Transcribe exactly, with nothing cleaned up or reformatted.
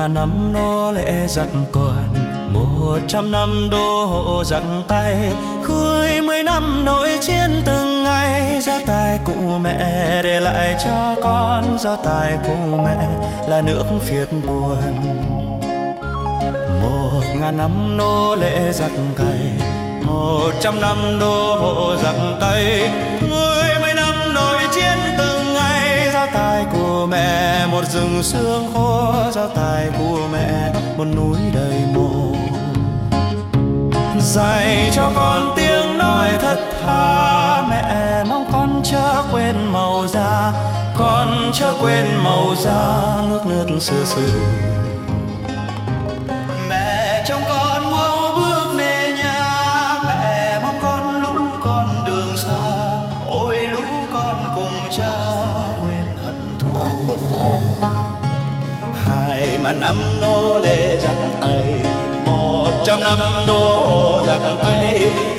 ngàn năm nô lệ giặc còn, một trăm năm đô hộ giặc tay, cuối mươi năm nội chiến từng ngày. Gia tài cụ mẹ để lại cho con, gia tài cụ mẹ là nước Việt buồn. Một ngàn năm nô lệ giặc cày, một trăm năm đô hộ giặc tây, mười mươi năm nội chiến từng ngày. Gia tài của mẹ một rừng xương khô, gia tài của mẹ một núi đầy mồ. Dạy cho con tiếng nói thật thà, mẹ mong con chớ quên màu da, con chớ quên màu da nước nước xưa xưa. Mẹ trông con mau bước về nhà, mẹ mong con lũ con đường xa, ôi lũ con cùng cha quên hận thù. Hai mà năm nô lệ giặc tay, một trăm năm đô giặc tay,